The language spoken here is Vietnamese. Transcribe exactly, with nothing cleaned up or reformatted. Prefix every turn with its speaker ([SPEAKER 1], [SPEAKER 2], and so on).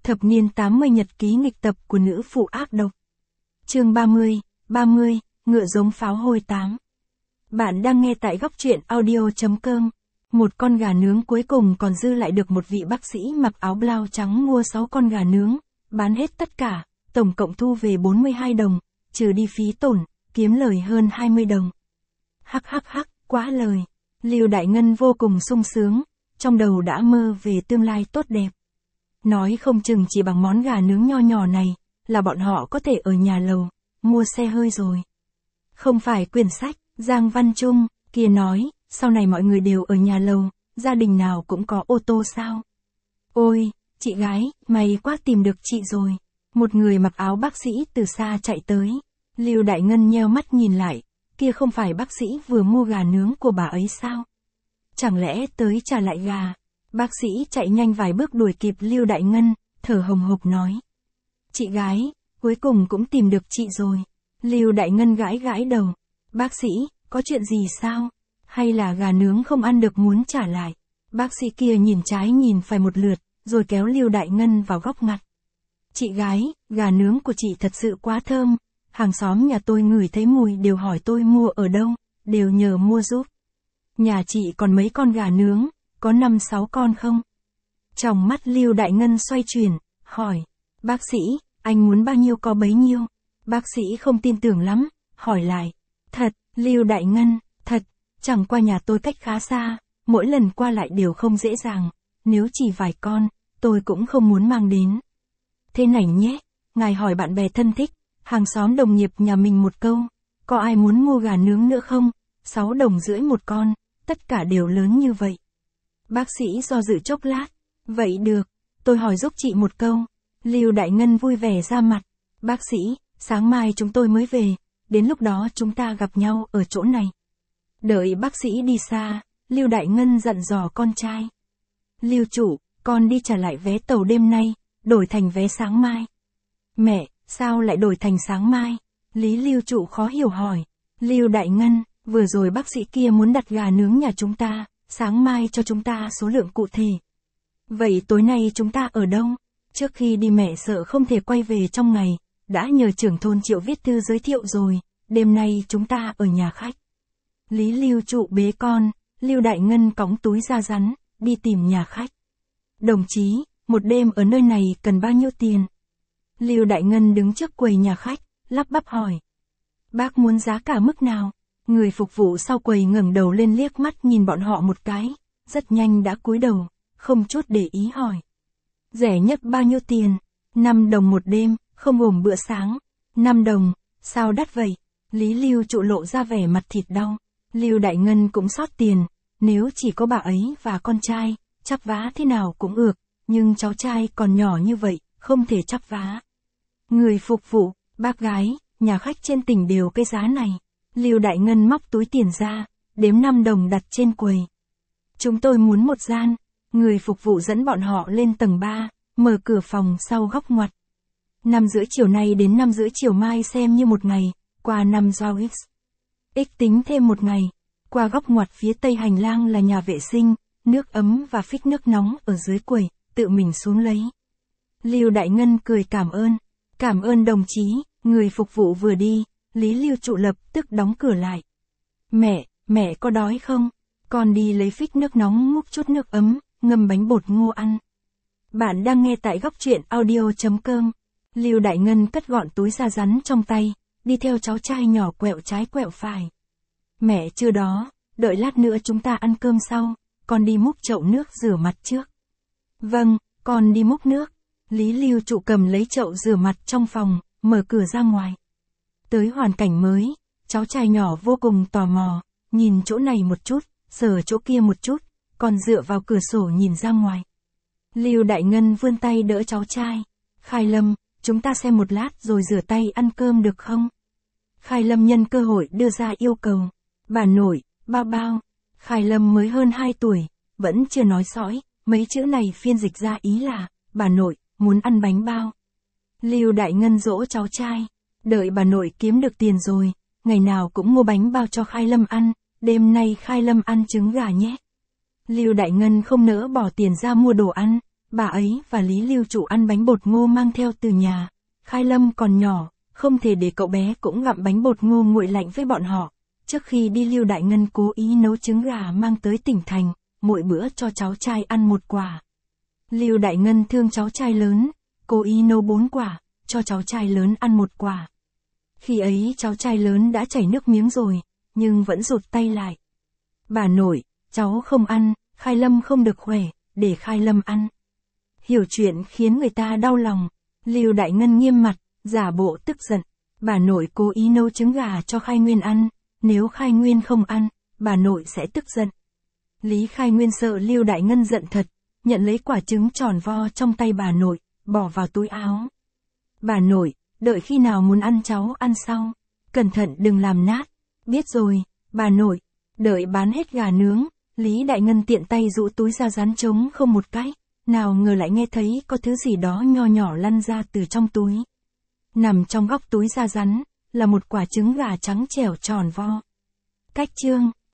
[SPEAKER 1] Thập niên tám mươi nhật ký nghịch tập của nữ phụ ác độc. Chương ba mươi, ba mươi, ngựa giống pháo hôi tám. Bạn đang nghe tại góc truyện audio.com. Một con gà nướng cuối cùng còn dư lại được một vị bác sĩ mặc áo blau trắng mua sáu con gà nướng, bán hết tất cả, tổng cộng thu về bốn mươi hai đồng, trừ đi phí tổn, kiếm lời hơn hai mươi đồng. Hắc hắc hắc, quá lời. Lưu Đại Ngân vô cùng sung sướng, trong đầu đã mơ về tương lai tốt đẹp. Nói không chừng chỉ bằng món gà nướng nho nhỏ này, là bọn họ có thể ở nhà lầu, mua xe hơi rồi. Không phải quyển sách, Giang Văn Trung, kia nói, sau này mọi người đều ở nhà lầu, gia đình nào cũng có ô tô sao. Ôi, chị gái, may quá tìm được chị rồi. Một người mặc áo bác sĩ từ xa chạy tới. Lưu Đại Ngân nheo mắt nhìn lại, kia không phải bác sĩ vừa mua gà nướng của bà ấy sao? Chẳng lẽ tới trả lại gà? Bác sĩ chạy nhanh vài bước đuổi kịp Lưu Đại Ngân, thở hồng hộc nói. Chị gái, cuối cùng cũng tìm được chị rồi. Lưu Đại Ngân gãi gãi đầu. Bác sĩ, có chuyện gì sao? Hay là gà nướng không ăn được muốn trả lại? Bác sĩ kia nhìn trái nhìn phải một lượt, rồi kéo Lưu Đại Ngân vào góc ngặt. Chị gái, gà nướng của chị thật sự quá thơm. Hàng xóm nhà tôi ngửi thấy mùi đều hỏi tôi mua ở đâu, đều nhờ mua giúp. Nhà chị còn mấy con gà nướng, có năm sáu con không? Trong mắt Lưu Đại Ngân xoay chuyển, hỏi. Bác sĩ, anh muốn bao nhiêu có bấy nhiêu? Bác sĩ không tin tưởng lắm, hỏi lại. Thật, Lưu Đại Ngân, thật, chẳng qua nhà tôi cách khá xa, mỗi lần qua lại đều không dễ dàng, nếu chỉ vài con, tôi cũng không muốn mang đến. Thế này nhé, ngài hỏi bạn bè thân thích, hàng xóm đồng nghiệp nhà mình một câu, có ai muốn mua gà nướng nữa không? Sáu đồng rưỡi một con, tất cả đều lớn như vậy. Bác sĩ do dự chốc lát, vậy được, tôi hỏi giúp chị một câu. Lưu Đại Ngân vui vẻ ra mặt, bác sĩ, sáng mai chúng tôi mới về, đến lúc đó chúng ta gặp nhau ở chỗ này. Đợi bác sĩ đi xa, Lưu Đại Ngân dặn dò con trai. Lưu chủ, con đi trả lại vé tàu đêm nay, đổi thành vé sáng mai. Mẹ, sao lại đổi thành sáng mai? Lý Lưu trụ khó hiểu hỏi. Lưu Đại Ngân, vừa rồi bác sĩ kia muốn đặt gà nướng nhà chúng ta, sáng mai cho chúng ta số lượng cụ thể. Vậy tối nay chúng ta ở đâu? Trước khi đi mẹ sợ không thể quay về trong ngày, đã nhờ trưởng thôn Triệu viết thư giới thiệu rồi, đêm nay chúng ta ở nhà khách. Lý Lưu trụ bế con, Lưu Đại Ngân cõng túi da rắn, đi tìm nhà khách. Đồng chí, một đêm ở nơi này cần bao nhiêu tiền? Lưu Đại Ngân đứng trước quầy nhà khách, lắp bắp hỏi. Bác muốn giá cả mức nào? Người phục vụ sau quầy ngẩng đầu lên liếc mắt nhìn bọn họ một cái, rất nhanh đã cúi đầu, không chút để ý hỏi. Rẻ nhất bao nhiêu tiền? năm đồng một đêm, không gồm bữa sáng. năm đồng, sao đắt vậy? Lý Lưu trụ lộ ra vẻ mặt thịt đau. Lưu Đại Ngân cũng xót tiền, nếu chỉ có bà ấy và con trai, chắp vá thế nào cũng ược, nhưng cháu trai còn nhỏ như vậy, không thể chắp vá. Người phục vụ, bác gái, nhà khách trên tỉnh đều cái giá này. Lưu Đại Ngân móc túi tiền ra, đếm năm đồng đặt trên quầy. Chúng tôi muốn một gian. Người phục vụ dẫn bọn họ lên tầng ba, mở cửa phòng sau góc ngoặt. Năm rưỡi chiều nay đến năm rưỡi chiều mai xem như một ngày, qua năm giao X. X tính thêm một ngày. Qua góc ngoặt phía tây hành lang là nhà vệ sinh, nước ấm và phích nước nóng ở dưới quầy, tự mình xuống lấy. Lưu Đại Ngân cười cảm ơn. Cảm ơn đồng chí, người phục vụ vừa đi, Lý Lưu trụ lập tức đóng cửa lại. Mẹ, mẹ có đói không? Con đi lấy phích nước nóng múc chút nước ấm, ngâm bánh bột ngô ăn. Bạn đang nghe tại góc truyện audio.com. Lưu Đại Ngân cất gọn túi da rắn trong tay, đi theo cháu trai nhỏ quẹo trái quẹo phải. Mẹ chưa đó, đợi lát nữa chúng ta ăn cơm sau, con đi múc chậu nước rửa mặt trước. Vâng, con đi múc nước. Lý Lưu trụ cầm lấy chậu rửa mặt trong phòng, mở cửa ra ngoài. Tới hoàn cảnh mới, cháu trai nhỏ vô cùng tò mò, nhìn chỗ này một chút, sờ chỗ kia một chút, còn dựa vào cửa sổ nhìn ra ngoài. Lưu Đại Ngân vươn tay đỡ cháu trai. Khai Lâm, chúng ta xem một lát rồi rửa tay ăn cơm được không? Khai Lâm nhân cơ hội đưa ra yêu cầu. Bà nội, bao bao. Khai Lâm mới hơn hai tuổi, vẫn chưa nói sõi, mấy chữ này phiên dịch ra ý là, bà nội, muốn ăn bánh bao. Lưu Đại Ngân dỗ cháu trai. Đợi bà nội kiếm được tiền rồi, ngày nào cũng mua bánh bao cho Khai Lâm ăn, đêm nay Khai Lâm ăn trứng gà nhé. Lưu Đại Ngân không nỡ bỏ tiền ra mua đồ ăn, bà ấy và Lý Lưu Trụ ăn bánh bột ngô mang theo từ nhà. Khai Lâm còn nhỏ, không thể để cậu bé cũng gặm bánh bột ngô nguội lạnh với bọn họ. Trước khi đi Lưu Đại Ngân cố ý nấu trứng gà mang tới tỉnh thành, mỗi bữa cho cháu trai ăn một quả. Lưu Đại Ngân thương cháu trai lớn, cố ý nấu bốn quả, cho cháu trai lớn ăn một quả. Khi ấy cháu trai lớn đã chảy nước miếng rồi, nhưng vẫn rụt tay lại. Bà nội, cháu không ăn, Khai Lâm không được khỏe, để Khai Lâm ăn. Hiểu chuyện khiến người ta đau lòng. Lưu Đại Ngân nghiêm mặt, giả bộ tức giận. Bà nội cố ý nấu trứng gà cho Khai Nguyên ăn, nếu Khai Nguyên không ăn, bà nội sẽ tức giận. Lý Khai Nguyên sợ Lưu Đại Ngân giận thật, nhận lấy quả trứng tròn vo trong tay bà nội, bỏ vào túi áo. Bà nội, đợi khi nào muốn ăn cháu ăn sau, cẩn thận đừng làm nát. Biết rồi, bà nội. Đợi bán hết gà nướng, Lý Đại Ngân tiện tay rũ túi ra rán trống không một cái, nào ngờ lại nghe thấy có thứ gì đó nho nhỏ lăn ra từ trong túi. Nằm trong góc túi da rắn, là một quả trứng gà trắng trẻo tròn vo. Cách chương,